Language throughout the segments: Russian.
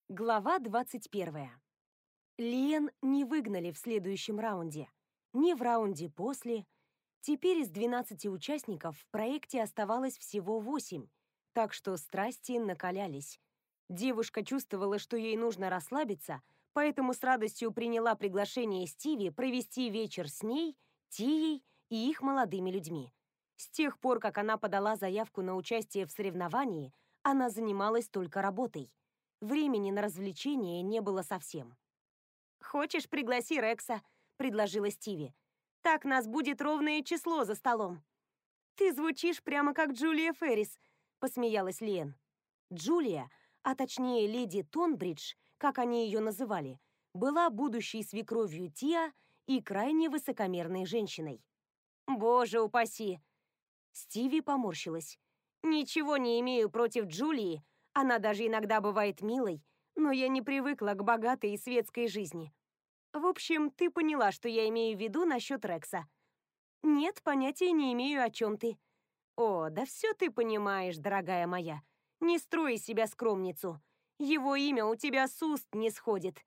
Глава 21. Лиэн не выгнали в следующем раунде, ни в раунде после. Теперь из 12 участников в проекте оставалось всего 8, так что страсти накалялись. Девушка чувствовала, что ей нужно расслабиться, поэтому с радостью приняла приглашение Стиви провести вечер с ней, Тией и их молодыми людьми. С тех пор, как она подала заявку на участие в соревновании, она занималась только работой. Времени на развлечения не было совсем. «Хочешь, пригласи Рекса», — предложила Стиви. «Так нас будет ровное число за столом». «Ты звучишь прямо как Джулия Феррис», — посмеялась Лиэн. Джулия, а точнее леди Тонбридж, как они ее называли, была будущей свекровью Тиа и крайне высокомерной женщиной. «Боже упаси!» Стиви поморщилась. «Ничего не имею против Джулии, она даже иногда бывает милой, но я не привыкла к богатой и светской жизни. В общем, ты поняла, что я имею в виду насчет Рекса». «Нет, понятия не имею, о чем ты». «О, да все ты понимаешь, дорогая моя. Не строй из себя скромницу. Его имя у тебя с уст не сходит».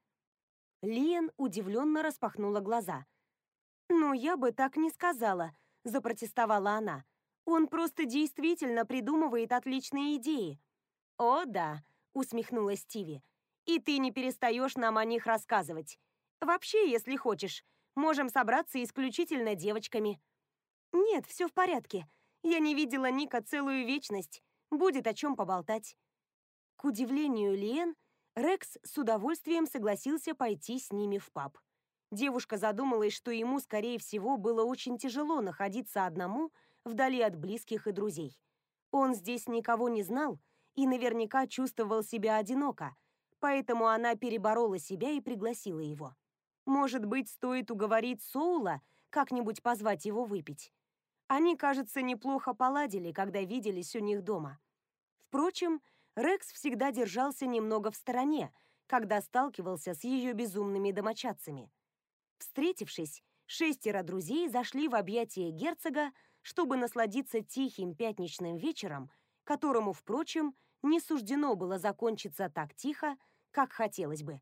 Лиэн удивленно распахнула глаза. «Ну, я бы так не сказала», — запротестовала она. «Он просто действительно придумывает отличные идеи». «О, да», — усмехнулась Стиви. «И ты не перестаешь нам о них рассказывать. Вообще, если хочешь, можем собраться исключительно девочками». «Нет, все в порядке. Я не видела Ника целую вечность. Будет о чем поболтать». К удивлению Лиэн, Рекс с удовольствием согласился пойти с ними в паб. Девушка задумалась, что ему, скорее всего, было очень тяжело находиться одному вдали от близких и друзей. Он здесь никого не знал и наверняка чувствовал себя одиноко, поэтому она переборола себя и пригласила его. Может быть, стоит уговорить Соула как-нибудь позвать его выпить. Они, кажется, неплохо поладили, когда виделись у них дома. Впрочем, Рекс всегда держался немного в стороне, когда сталкивался с ее безумными домочадцами. Встретившись, 6 друзей зашли в объятия герцога, чтобы насладиться тихим пятничным вечером, которому, впрочем, не суждено было закончиться так тихо, как хотелось бы.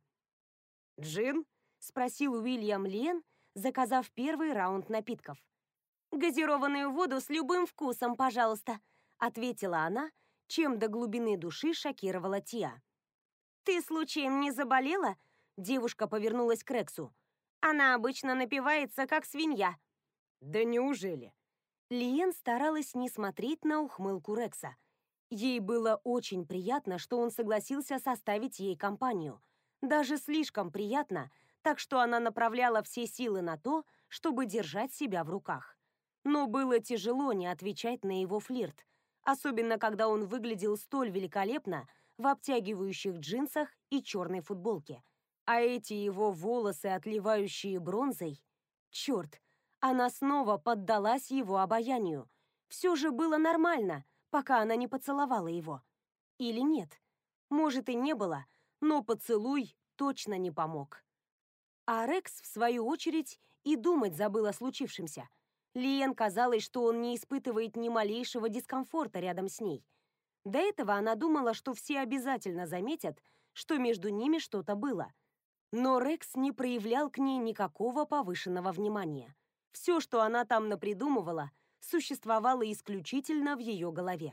«Джин?» — спросил Уильям Лиэн, заказав первый раунд напитков. «Газированную воду с любым вкусом, пожалуйста», — ответила она, чем до глубины души шокировала Тиа. «Ты случаем не заболела?» — девушка повернулась к Рексу. «Она обычно напивается, как свинья». «Да неужели?» Лиэн старалась не смотреть на ухмылку Рекса. Ей было очень приятно, что он согласился составить ей компанию. Даже слишком приятно, так что она направляла все силы на то, чтобы держать себя в руках. Но было тяжело не отвечать на его флирт, особенно когда он выглядел столь великолепно в обтягивающих джинсах и черной футболке. А эти его волосы, отливающие бронзой... Черт, она снова поддалась его обаянию. Все же было нормально, пока она не поцеловала его. Или нет? Может, и не было, но поцелуй точно не помог. А Рекс, в свою очередь, и думать забыл о случившемся. Лиэн казалось, что он не испытывает ни малейшего дискомфорта рядом с ней. До этого она думала, что все обязательно заметят, что между ними что-то было. Но Рекс не проявлял к ней никакого повышенного внимания. Все, что она там напридумывала, существовало исключительно в ее голове.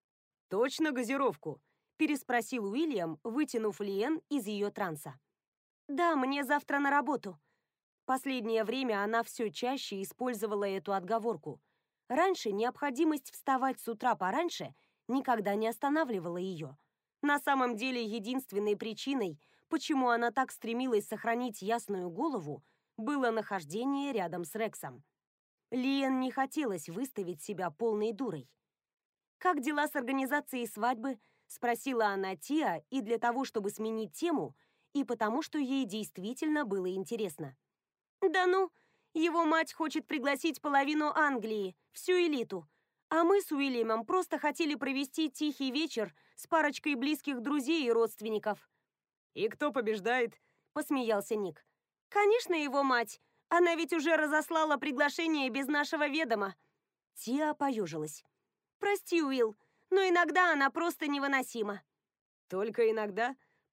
«Точно газировку?» – переспросил Уильям, вытянув Лиэн из ее транса. «Да, мне завтра на работу». Последнее время она все чаще использовала эту отговорку. Раньше необходимость вставать с утра пораньше никогда не останавливала ее. На самом деле, единственной причиной, почему она так стремилась сохранить ясную голову, было нахождение рядом с Рексом. Лиэн не хотелось выставить себя полной дурой. «Как дела с организацией свадьбы?» – спросила она Тиа и для того, чтобы сменить тему, и потому, что ей действительно было интересно. «Да ну, его мать хочет пригласить половину Англии, всю элиту. А мы с Уильямом просто хотели провести тихий вечер с парочкой близких друзей и родственников». «И кто побеждает?» – посмеялся Ник. «Конечно, его мать. Она ведь уже разослала приглашение без нашего ведома». Тиа поежилась. «Прости, Уилл, но иногда она просто невыносима». «Только иногда?»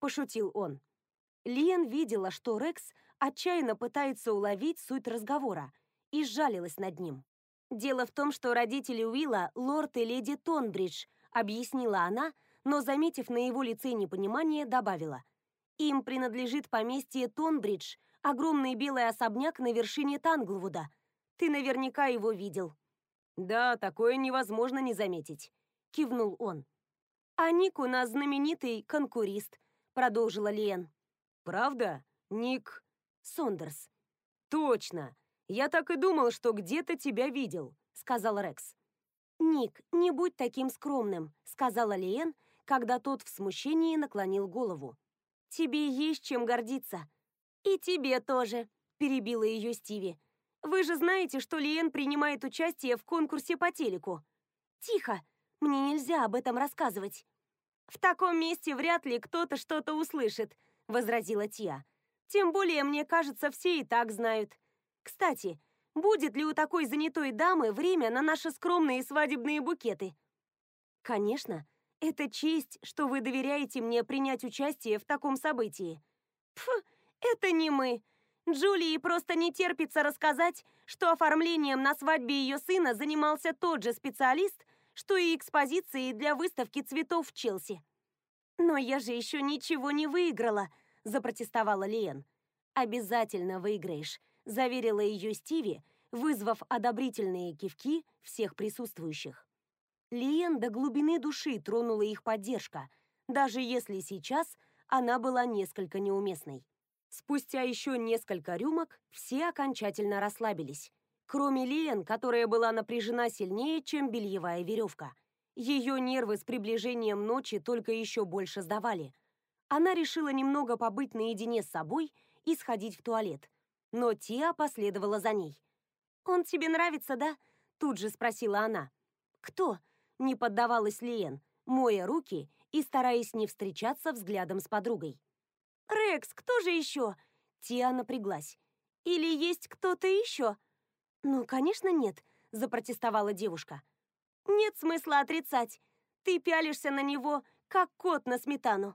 пошутил он. Лиэн видела, что Рекс отчаянно пытается уловить суть разговора, и сжалилась над ним. «Дело в том, что родители Уилла — лорд и леди Тонбридж», — объяснила она, но, заметив на его лице непонимание, добавила. «Им принадлежит поместье Тонбридж, огромный белый особняк на вершине Танглвуда. Ты наверняка его видел». «Да, такое невозможно не заметить», — кивнул он. «А Ник у нас знаменитый конкурист», — продолжила Лиэн. «Правда? Ник Сондерс». «Точно! Я так и думал, что где-то тебя видел», — сказал Рекс. «Ник, не будь таким скромным», — сказала Лиэн, когда тот в смущении наклонил голову. «Тебе есть чем гордиться». «И тебе тоже», — перебила ее Стиви. «Вы же знаете, что Лиэн принимает участие в конкурсе по телеку». «Тихо! Мне нельзя об этом рассказывать». «В таком месте вряд ли кто-то что-то услышит», — возразила Тиа. «Тем более, мне кажется, все и так знают. Кстати, будет ли у такой занятой дамы время на наши скромные свадебные букеты?» «Конечно. Это честь, что вы доверяете мне принять участие в таком событии». «Пф, это не мы. Джулии просто не терпится рассказать, что оформлением на свадьбе ее сына занимался тот же специалист, что и экспозицией для выставки цветов в Челси». «Но я же еще ничего не выиграла», – запротестовала Лиэн. «Обязательно выиграешь», – заверила ее Стиви, вызвав одобрительные кивки всех присутствующих. Лиэн до глубины души тронула их поддержка, даже если сейчас она была несколько неуместной. Спустя еще несколько рюмок все окончательно расслабились, кроме Лиэн, которая была напряжена сильнее, чем бельевая веревка. Ее нервы с приближением ночи только еще больше сдавали. Она решила немного побыть наедине с собой и сходить в туалет, но Тиа последовала за ней. «Он тебе нравится, да?» – тут же спросила она. «Кто?» – не поддавалась Лиэн, моя руки и стараясь не встречаться взглядом с подругой. «Рекс, кто же еще?» Тиа напряглась. «Или есть кто-то еще?» «Ну, конечно, нет», – запротестовала девушка. «Нет смысла отрицать. Ты пялишься на него, как кот на сметану».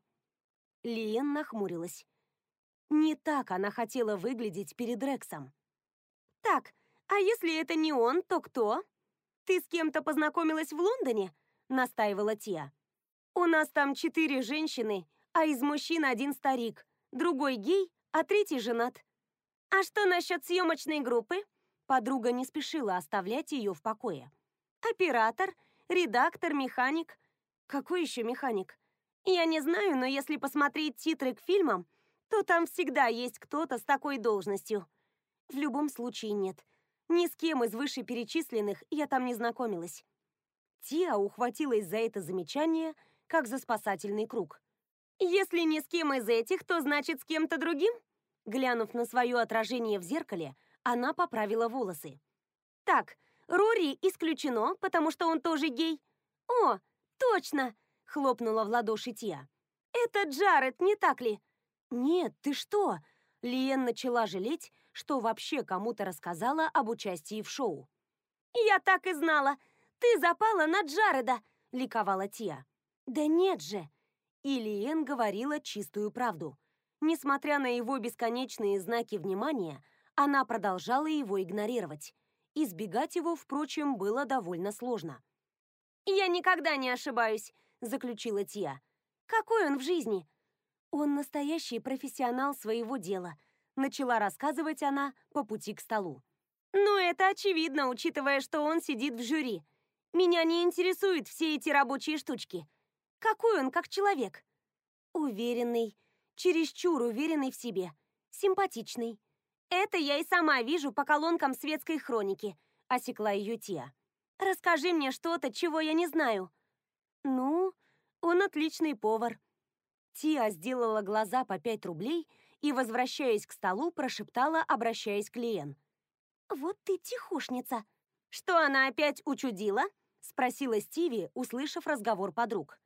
Лиэн нахмурилась. Не так она хотела выглядеть перед Рексом. «Так, а если это не он, то кто? Ты с кем-то познакомилась в Лондоне?» – настаивала Тиа. «У нас там 4 женщины, а из мужчин 1 старик, другой гей, а 3 женат». «А что насчет съемочной группы?» Подруга не спешила оставлять ее в покое. «Оператор, редактор, механик». «Какой еще механик?» «Я не знаю, но если посмотреть титры к фильмам, то там всегда есть кто-то с такой должностью». «В любом случае нет. Ни с кем из вышеперечисленных я там не знакомилась». Тиа ухватилась за это замечание, как за спасательный круг. «Если ни с кем из этих, то значит с кем-то другим?» Глянув на свое отражение в зеркале, она поправила волосы. «Так, Рори исключено, потому что он тоже гей». «О, точно!» – хлопнула в ладоши Тиа. «Это Джаред, не так ли?» «Нет, ты что?» Лиэн начала жалеть, что вообще кому-то рассказала об участии в шоу. «Я так и знала! Ты запала на Джареда!» – ликовала Тиа. «Да нет же!» И Лиэн говорила чистую правду. Несмотря на его бесконечные знаки внимания, она продолжала его игнорировать. Избегать его, впрочем, было довольно сложно. «Я никогда не ошибаюсь», – заключила Тиа. «Какой он в жизни?» «Он настоящий профессионал своего дела», – начала рассказывать она по пути к столу. «Ну, это очевидно, учитывая, что он сидит в жюри. Меня не интересуют все эти рабочие штучки. Какой он как человек?» «Уверенный, чересчур уверенный в себе, симпатичный». «Это я и сама вижу по колонкам светской хроники», – осекла ее Тиа. «Расскажи мне что-то, чего я не знаю». «Ну, он отличный повар». Тиа сделала глаза по 5 рублей и, возвращаясь к столу, прошептала, обращаясь к Лиэн. «Вот ты тихушница». «Что она опять учудила?» – спросила Стиви, услышав разговор подруг.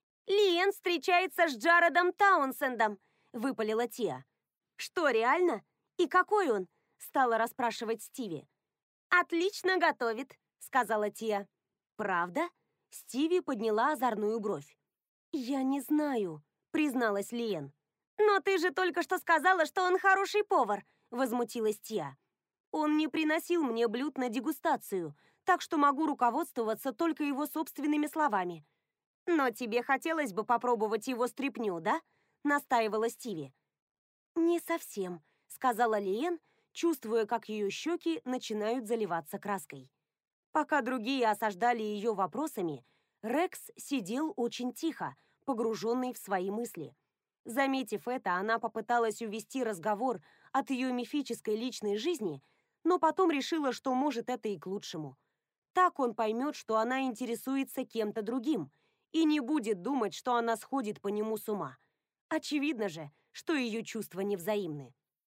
«Лиэн встречается с Джаредом Таунсендом», – выпалила Тиа. «Что, реально? И какой он?» – стала расспрашивать Стиви. «Отлично готовит», – сказала Тиа. «Правда?» – Стиви подняла озорную бровь. «Я не знаю», призналась Лиен. «Но ты же только что сказала, что он хороший повар», — возмутилась Тиа. «Он не приносил мне блюд на дегустацию, так что могу руководствоваться только его собственными словами». «Но тебе хотелось бы попробовать его стряпню, да?» — настаивала Стиви. «Не совсем», — сказала Лиен, чувствуя, как ее щеки начинают заливаться краской. Пока другие осаждали ее вопросами, Рекс сидел очень тихо, погруженный в свои мысли. Заметив это, она попыталась увести разговор от ее мифической личной жизни, но потом решила, что может это и к лучшему. Так он поймет, что она интересуется кем-то другим, и не будет думать, что она сходит по нему с ума. Очевидно же, что ее чувства невзаимны.